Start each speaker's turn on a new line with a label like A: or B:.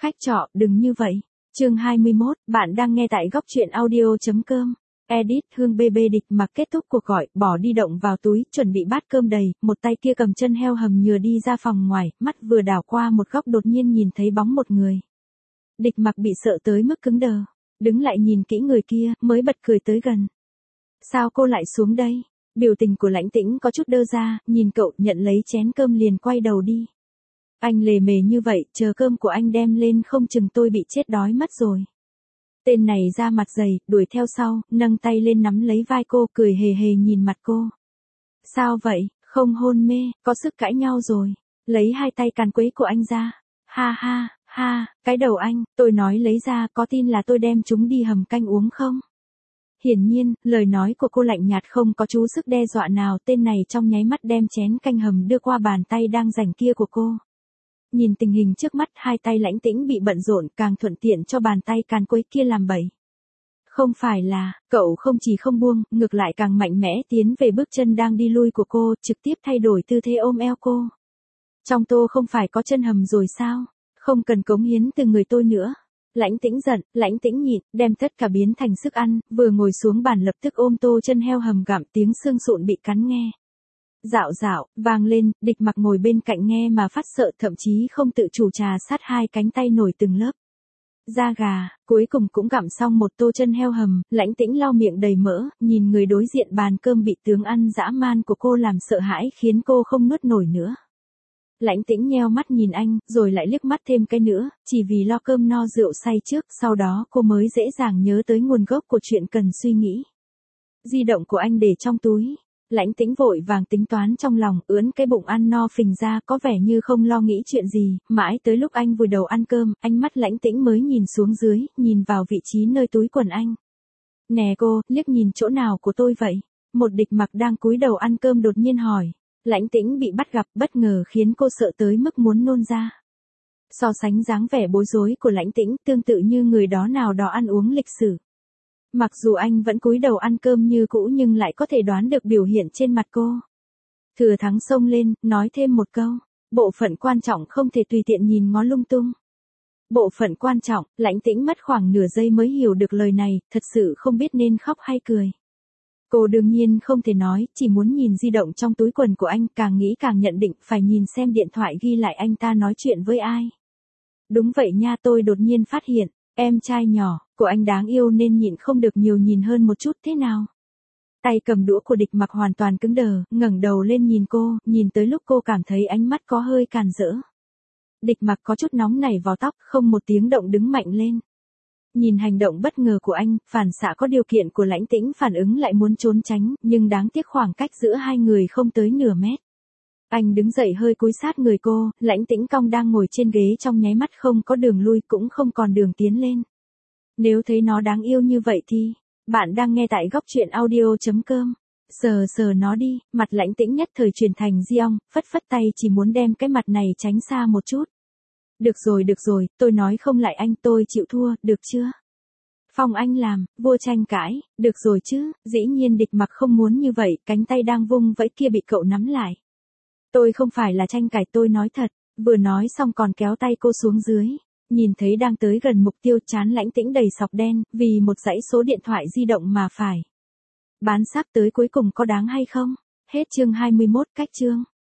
A: Khách trọ, đừng như vậy. Chương 21, bạn đang nghe tại góc truyện audio.com. Edit, Hương BB Địch Mặc kết thúc cuộc gọi, bỏ di động vào túi, chuẩn bị bát cơm đầy, một tay kia cầm chân heo hầm nhừa đi ra phòng ngoài, mắt vừa đảo qua một góc đột nhiên nhìn thấy bóng một người. Địch Mặc bị sợ tới mức cứng đờ, đứng lại nhìn kỹ người kia, mới bật cười tới gần. Sao cô lại xuống đây? Biểu tình của Lãnh Tĩnh có chút đơ ra, nhìn cậu, nhận lấy chén cơm liền quay đầu đi. Anh lề mề như vậy, chờ cơm của anh đem lên không chừng tôi bị chết đói mất rồi. Tên này ra mặt dày, đuổi theo sau, nâng tay lên nắm lấy vai cô, cười hề hề nhìn mặt cô. Sao vậy, không hôn mê, có sức cãi nhau rồi. Lấy hai tay càn quấy của anh ra. Ha ha, ha, cái đầu anh, tôi nói lấy ra, có tin là tôi đem chúng đi hầm canh uống không? Hiển nhiên, lời nói của cô lạnh nhạt không có chút sức đe dọa nào, tên này trong nháy mắt đem chén canh hầm đưa qua bàn tay đang rảnh kia của cô. Nhìn tình hình trước mắt, hai tay Lãnh Tĩnh bị bận rộn càng thuận tiện cho bàn tay càn quấy kia làm bậy. Không phải là, cậu không chỉ không buông, ngược lại càng mạnh mẽ tiến về bước chân đang đi lui của cô, trực tiếp thay đổi tư thế ôm eo cô. Trong tô không phải có chân hầm rồi sao? Không cần cống hiến từ người tôi nữa. Lãnh Tĩnh giận, Lãnh Tĩnh nhịn, đem tất cả biến thành sức ăn, vừa ngồi xuống bàn lập tức ôm tô chân heo hầm gặm, tiếng xương sụn bị cắn nghe. Dạo dạo, vang lên, Địch Mặc ngồi bên cạnh nghe mà phát sợ, thậm chí không tự chủ trà sát hai cánh tay nổi từng lớp da gà, cuối cùng cũng gặm xong một tô chân heo hầm, Lãnh Tĩnh lau miệng đầy mỡ, nhìn người đối diện bàn cơm bị tướng ăn dã man của cô làm sợ hãi khiến cô không nuốt nổi nữa. Lãnh Tĩnh nheo mắt nhìn anh, rồi lại liếc mắt thêm cái nữa, chỉ vì lo cơm no rượu say trước, sau đó cô mới dễ dàng nhớ tới nguồn gốc của chuyện cần suy nghĩ. Di động của anh để trong túi. Lãnh Tĩnh vội vàng tính toán trong lòng, ưỡn cái bụng ăn no phình ra có vẻ như không lo nghĩ chuyện gì, mãi tới lúc anh vùi đầu ăn cơm, ánh mắt Lãnh Tĩnh mới nhìn xuống dưới, nhìn vào vị trí nơi túi quần anh. Nè cô, liếc nhìn chỗ nào của tôi vậy? Một Địch Mặc đang cúi đầu ăn cơm đột nhiên hỏi. Lãnh Tĩnh bị bắt gặp bất ngờ khiến cô sợ tới mức muốn nôn ra. So sánh dáng vẻ bối rối của Lãnh Tĩnh tương tự như người đó nào đó ăn uống lịch sử. Mặc dù anh vẫn cúi đầu ăn cơm như cũ nhưng lại có thể đoán được biểu hiện trên mặt cô. Thừa thắng xông lên, nói thêm một câu. Bộ phận quan trọng không thể tùy tiện nhìn ngó lung tung. Bộ phận quan trọng, Lãnh Tĩnh mất khoảng nửa giây mới hiểu được lời này, thật sự không biết nên khóc hay cười. Cô đương nhiên không thể nói, chỉ muốn nhìn di động trong túi quần của anh, càng nghĩ càng nhận định phải nhìn xem điện thoại ghi lại anh ta nói chuyện với ai. Đúng vậy nha, tôi đột nhiên phát hiện, em trai nhỏ của anh đáng yêu nên nhịn không được nhiều nhìn hơn một chút thế nào. Tay cầm đũa của Địch Mặc hoàn toàn cứng đờ, ngẩng đầu lên nhìn cô, nhìn tới lúc cô cảm thấy ánh mắt có hơi càn rỡ. Địch Mặc có chút nóng nảy vào tóc, không một tiếng động đứng mạnh lên. Nhìn hành động bất ngờ của anh, phản xạ có điều kiện của Lãnh Tĩnh phản ứng lại muốn trốn tránh, nhưng đáng tiếc khoảng cách giữa hai người không tới nửa mét. Anh đứng dậy hơi cúi sát người cô, Lãnh Tĩnh cong đang ngồi trên ghế trong nháy mắt không có đường lui cũng không còn đường tiến lên. Nếu thấy nó đáng yêu như vậy thì, bạn đang nghe tại góc truyện audio.com. Sờ sờ nó đi, mặt Lãnh Tĩnh nhất thời chuyển thành di ong, phất phất tay chỉ muốn đem cái mặt này tránh xa một chút. Được rồi, tôi nói không lại anh, tôi chịu thua, được chưa? Phong anh làm, vua tranh cãi, được rồi chứ, dĩ nhiên Địch Mặc không muốn như vậy, cánh tay đang vung vẫy kia bị cậu nắm lại. Tôi không phải là tranh cãi, tôi nói thật, vừa nói xong còn kéo tay cô xuống dưới. Nhìn thấy đang tới gần mục tiêu, trán Lãnh Tĩnh đầy sọc đen, vì một dãy số điện thoại di động mà phải bán sắp tới cuối cùng có đáng hay không? Hết chương 21, cách chương.